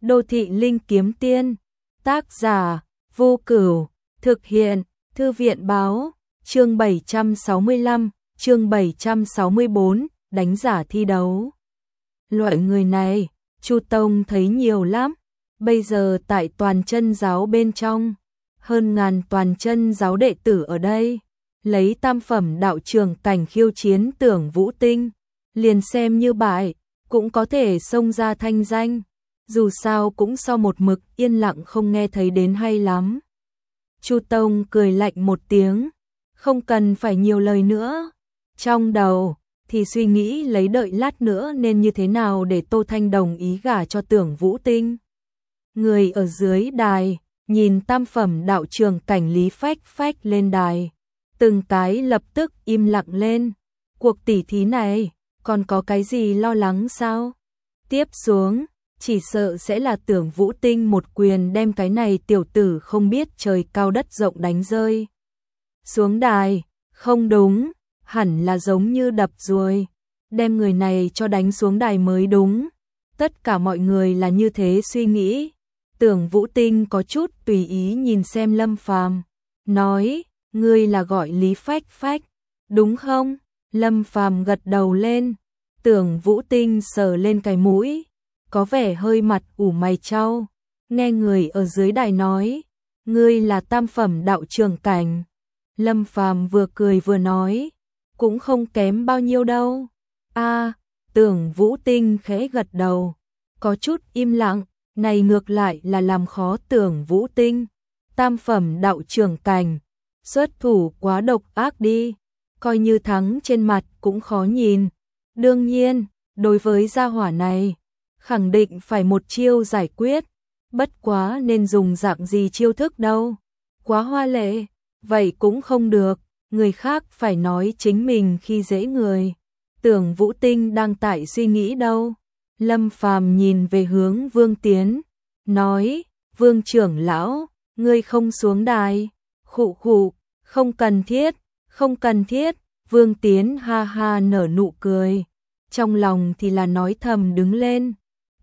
Đô thị linh kiếm tiên. Tác giả Vô Cửu. Thực hiện Thư viện báo. Chương 765, chương 764, đánh giả thi đấu. Loại người này, Chu Tông thấy nhiều lắm. Bây giờ tại toàn chân giáo bên trong, hơn ngàn toàn chân giáo đệ tử ở đây, lấy tam phẩm đạo trường cảnh khiêu chiến Tưởng Vũ Tinh, liền xem như bại, cũng có thể xông ra thanh danh. Dù sao cũng sau một mực yên lặng không nghe thấy đến hay lắm. Chu Tông cười lạnh một tiếng, không cần phải nhiều lời nữa. Trong đầu thì suy nghĩ lấy đợi lát nữa nên như thế nào để Tô Thanh đồng ý gả cho Tưởng Vũ Tinh. Người ở dưới đài, nhìn tam phẩm đạo trường cảnh Lý Phách Phách lên đài. Từng cái lập tức im lặng lên. Cuộc tỉ thí này, còn có cái gì lo lắng sao? Tiếp xuống, chỉ sợ sẽ là Tưởng Vũ Tinh một quyền đem cái này tiểu tử không biết trời cao đất rộng đánh rơi. Xuống đài, không đúng, hẳn là giống như đập ruồi, đem người này cho đánh xuống đài mới đúng. Tất cả mọi người là như thế suy nghĩ. Tưởng Vũ Tinh có chút tùy ý nhìn xem Lâm Phàm, nói, ngươi là gọi Lý Phách Phách, đúng không? Lâm Phàm gật đầu lên. Tưởng Vũ Tinh sờ lên cái mũi, có vẻ hơi mặt ủ mày chau, nghe người ở dưới đài nói, ngươi là tam phẩm đạo trường cảnh. Lâm Phàm vừa cười vừa nói, cũng không kém bao nhiêu đâu. Tưởng Vũ Tinh khẽ gật đầu, có chút im lặng, này ngược lại là làm khó Tưởng Vũ Tinh. Tam phẩm đạo trường cảnh, xuất thủ quá độc ác đi, coi như thắng trên mặt cũng khó nhìn. Đương nhiên, đối với gia hỏa này, khẳng định phải một chiêu giải quyết, bất quá nên dùng dạng gì chiêu thức đâu. Quá hoa lệ, vậy cũng không được, người khác phải nói chính mình khi dễ người. Tưởng Vũ Tinh đang tại suy nghĩ đâu. Lâm Phàm nhìn về hướng Vương Tiến, nói, Vương trưởng lão, ngươi không xuống đài. Khụ khụ, không cần thiết, không cần thiết. Vương Tiến ha ha nở nụ cười, trong lòng thì là nói thầm đứng lên.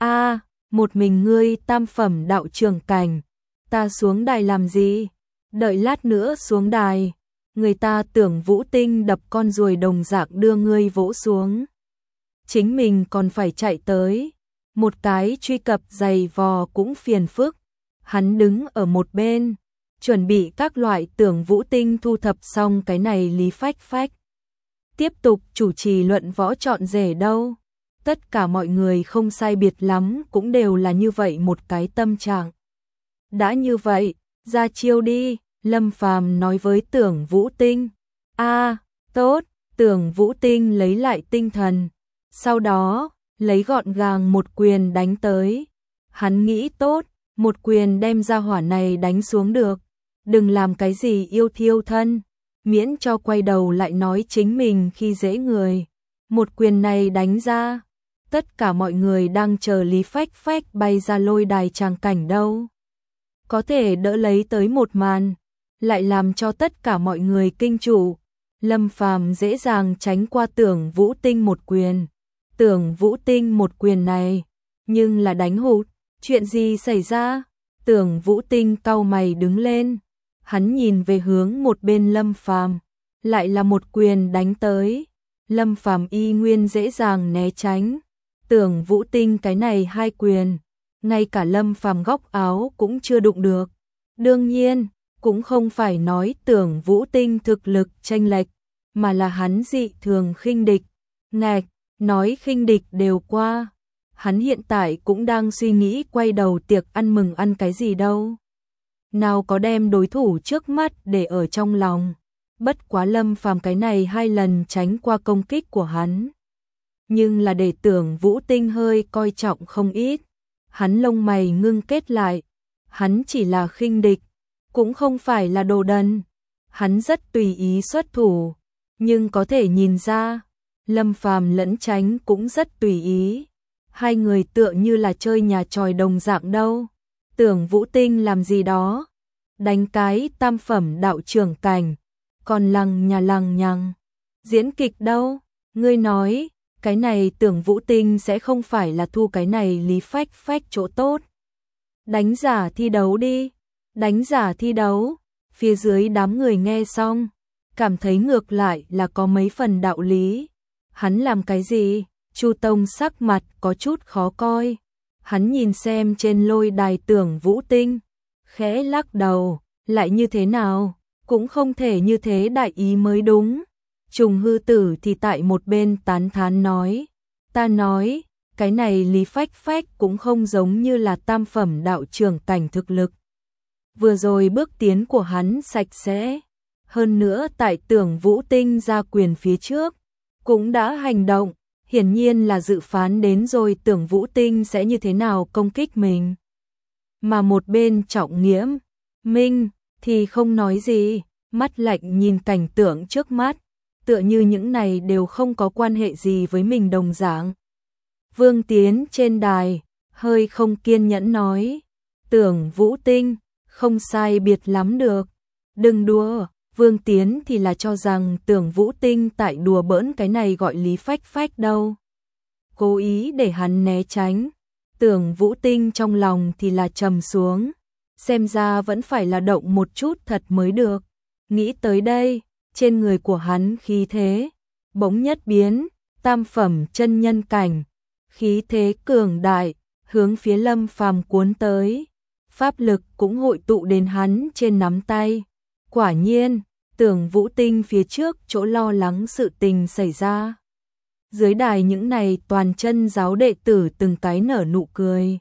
Một mình ngươi tam phẩm đạo trường cảnh, ta xuống đài làm gì? Đợi lát nữa xuống đài, người ta Tưởng Vũ Tinh đập con ruồi đồng dạng đưa ngươi vỗ xuống. Chính mình còn phải chạy tới, một cái truy cập giày vò cũng phiền phức. Hắn đứng ở một bên, chuẩn bị các loại Tưởng Vũ Tinh thu thập xong cái này Lý Phách Phách. Tiếp tục chủ trì luận võ chọn rể đâu. Tất cả mọi người không sai biệt lắm cũng đều là như vậy một cái tâm trạng. Đã như vậy, ra chiêu đi, Lâm Phàm nói với Tưởng Vũ Tinh. Tốt, Tưởng Vũ Tinh lấy lại tinh thần. Sau đó, lấy gọn gàng một quyền đánh tới. Hắn nghĩ tốt, một quyền đem ra hỏa này đánh xuống được. Đừng làm cái gì yêu thiêu thân, miễn cho quay đầu lại nói chính mình khi dễ người. Một quyền này đánh ra, tất cả mọi người đang chờ Lý Phách Phách bay ra lôi đài tràng cảnh đâu. Có thể đỡ lấy tới một màn, lại làm cho tất cả mọi người kinh trụ. Lâm Phàm dễ dàng tránh qua Tưởng Vũ Tinh một quyền. Tưởng Vũ Tinh một quyền này, nhưng là đánh hụt. Chuyện gì xảy ra? Tưởng Vũ Tinh cau mày đứng lên. Hắn nhìn về hướng một bên Lâm Phàm, lại là một quyền đánh tới. Lâm Phàm y nguyên dễ dàng né tránh. Tưởng Vũ Tinh cái này hai quyền, ngay cả Lâm Phàm góc áo cũng chưa đụng được. Đương nhiên, cũng không phải nói Tưởng Vũ Tinh thực lực chênh lệch, mà là hắn dị thường khinh địch. Ngạch, nói khinh địch đều qua. Hắn hiện tại cũng đang suy nghĩ quay đầu tiệc ăn mừng ăn cái gì đâu. Nào có đem đối thủ trước mắt để ở trong lòng. Bất quá Lâm Phàm cái này hai lần tránh qua công kích của hắn, nhưng là để Tưởng Vũ Tinh hơi coi trọng không ít. Hắn lông mày ngưng kết lại. Hắn chỉ là khinh địch, cũng không phải là đồ đần. Hắn rất tùy ý xuất thủ, nhưng có thể nhìn ra, Lâm Phàm lẫn tránh cũng rất tùy ý. Hai người tựa như là chơi nhà tròi đồng dạng đâu. Tưởng Vũ Tinh làm gì đó, đánh cái tam phẩm đạo trường cảnh, còn lằng nhằng. Diễn kịch đâu? Ngươi nói, cái này Tưởng Vũ Tinh sẽ không phải là thu cái này Lý Phách Phách chỗ tốt. đánh giả thi đấu đi, đánh giả thi đấu. Phía dưới đám người nghe xong, cảm thấy ngược lại là có mấy phần đạo lý. Hắn làm cái gì? Chu Tông sắc mặt có chút khó coi. Hắn nhìn xem trên lôi đài Tưởng Vũ Tinh, khẽ lắc đầu, lại như thế nào, cũng không thể như thế đại ý mới đúng. Trùng Hư Tử thì tại một bên tán thán nói, ta nói, cái này Lý Phách Phách cũng không giống như là tam phẩm đạo trưởng cảnh thực lực. Vừa rồi bước tiến của hắn sạch sẽ, hơn nữa tại Tưởng Vũ Tinh ra quyền phía trước, cũng đã hành động, hiển nhiên là dự phán đến rồi Tưởng Vũ Tinh sẽ như thế nào công kích mình. Mà một bên Trọng Nghiễm, Minh thì không nói gì, mắt lạnh nhìn cảnh tượng trước mắt, tựa như những này đều không có quan hệ gì với mình đồng dạng. Vương Tiến trên đài, hơi không kiên nhẫn nói, Tưởng Vũ Tinh, không sai biệt lắm được, đừng đùa. Vương Tiến thì là cho rằng Tưởng Vũ Tinh tại đùa bỡn cái này gọi Lý Phách Phách đâu. Cố ý để hắn né tránh. Tưởng Vũ Tinh trong lòng thì là trầm xuống. Xem ra vẫn phải là động một chút thật mới được. Nghĩ tới đây, trên người của hắn khí thế bỗng nhất biến, tam phẩm chân nhân cảnh. Khí thế cường đại, hướng phía Lâm Phàm cuốn tới. Pháp lực cũng hội tụ đến hắn trên nắm tay. Quả nhiên, Tưởng Vũ Tinh phía trước chỗ lo lắng sự tình xảy ra. Dưới đài những này toàn chân giáo đệ tử từng cái nở nụ cười.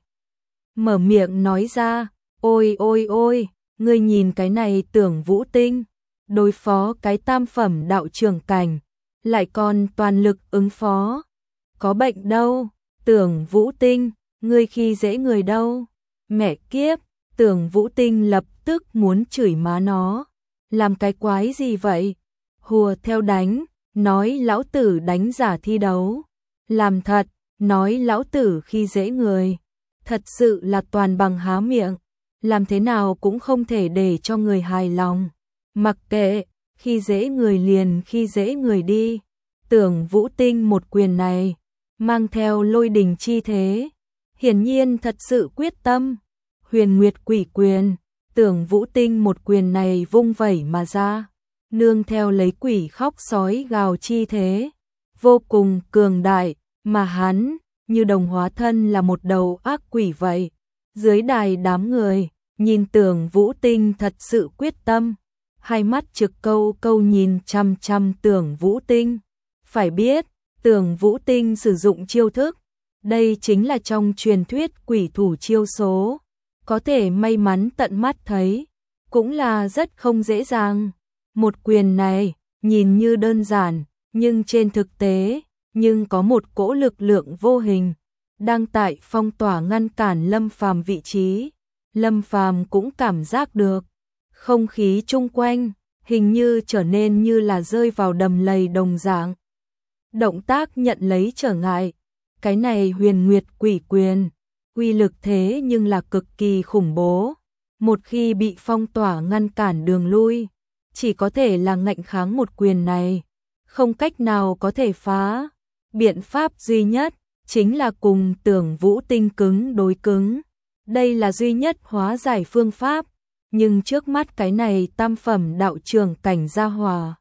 Mở miệng nói ra, ôi ôi ôi, ngươi nhìn cái này Tưởng Vũ Tinh, đối phó cái tam phẩm đạo trưởng cảnh, lại còn toàn lực ứng phó. Có bệnh đâu, Tưởng Vũ Tinh, ngươi khi dễ người đâu. Mẹ kiếp, Tưởng Vũ Tinh lập tức muốn chửi má nó. Làm cái quái gì vậy? Hùa theo đánh, nói lão tử đánh giả thi đấu. Làm thật, nói lão tử khi dễ người. Thật sự là toàn bằng há miệng. Làm thế nào cũng không thể để cho người hài lòng. Mặc kệ, khi dễ người liền khi dễ người đi. Tưởng Vũ Tinh một quyền này, mang theo lôi đình chi thế. Hiển nhiên thật sự quyết tâm. Huyền Nguyệt Quỷ Quyền. Tưởng Vũ Tinh một quyền này vung vẩy mà ra, nương theo lấy quỷ khóc sói gào chi thế, vô cùng cường đại, mà hắn như đồng hóa thân là một đầu ác quỷ vậy. Dưới đài đám người, nhìn Tưởng Vũ Tinh thật sự quyết tâm, hai mắt trực câu câu nhìn chăm chăm Tưởng Vũ Tinh. Phải biết, Tưởng Vũ Tinh sử dụng chiêu thức, đây chính là trong truyền thuyết quỷ thủ chiêu số. Có thể may mắn tận mắt thấy, cũng là rất không dễ dàng. Một quyền này, nhìn như đơn giản, nhưng trên thực tế, nhưng có một cỗ lực lượng vô hình, đang tại phong tỏa ngăn cản Lâm Phàm vị trí. Lâm Phàm cũng cảm giác được, không khí chung quanh, hình như trở nên như là rơi vào đầm lầy đồng dạng. Động tác nhận lấy trở ngại, cái này Huyền Nguyệt Quỷ Quyền. Uy lực thế nhưng là cực kỳ khủng bố. Một khi bị phong tỏa ngăn cản đường lui, chỉ có thể là ngạnh kháng một quyền này, không cách nào có thể phá. Biện pháp duy nhất chính là cùng Tưởng Vũ Tinh cứng đối cứng. Đây là duy nhất hóa giải phương pháp, nhưng trước mắt cái này tam phẩm đạo trưởng cảnh gia hòa,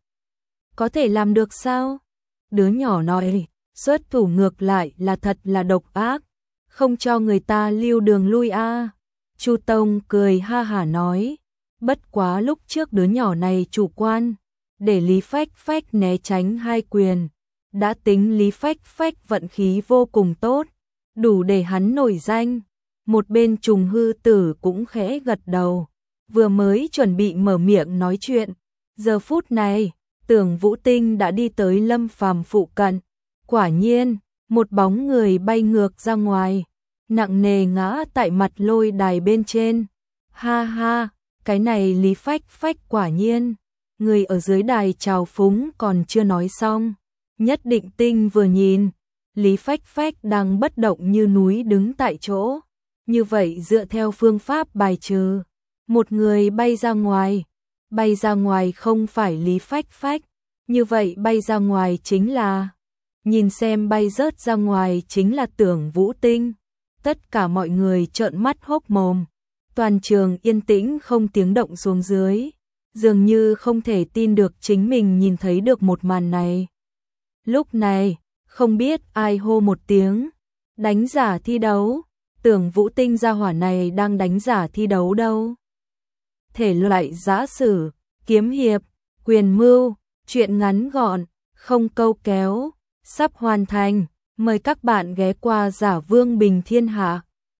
có thể làm được sao? Đứa nhỏ nói, xuất thủ ngược lại là thật là độc ác. Không cho người ta lưu đường lui a. Chu Tông cười ha hả nói, bất quá lúc trước đứa nhỏ này chủ quan, để Lý Phách Phách né tránh hai quyền, đã tính Lý Phách Phách vận khí vô cùng tốt, đủ để hắn nổi danh. Một bên Trùng Hư Tử cũng khẽ gật đầu, vừa mới chuẩn bị mở miệng nói chuyện, giờ phút này, Tưởng Vũ Tinh đã đi tới Lâm Phàm phụ cận. Quả nhiên, một bóng người bay ngược ra ngoài, nặng nề ngã tại mặt lôi đài bên trên. Ha ha, cái này Lý Phách Phách quả nhiên. Người ở dưới đài chào phúng còn chưa nói xong. Nhất Định Tinh vừa nhìn, Lý Phách Phách đang bất động như núi đứng tại chỗ. Như vậy dựa theo phương pháp bài trừ, một người bay ra ngoài không phải Lý Phách Phách, như vậy bay ra ngoài chính là, nhìn xem bay rớt ra ngoài chính là Tưởng Vũ Tinh. Tất cả mọi người trợn mắt hốc mồm. Toàn trường yên tĩnh không tiếng động xuống dưới, dường như không thể tin được chính mình nhìn thấy được một màn này. Lúc này, không biết ai hô một tiếng, đánh giả thi đấu, tưởng Vũ Tinh gia hỏa này đang đánh giả thi đấu đâu. Thể loại giã sử, kiếm hiệp, quyền mưu, truyện ngắn gọn, không câu kéo, sắp hoàn thành, mời các bạn ghé qua Giả Vương Bình Thiên Hạ.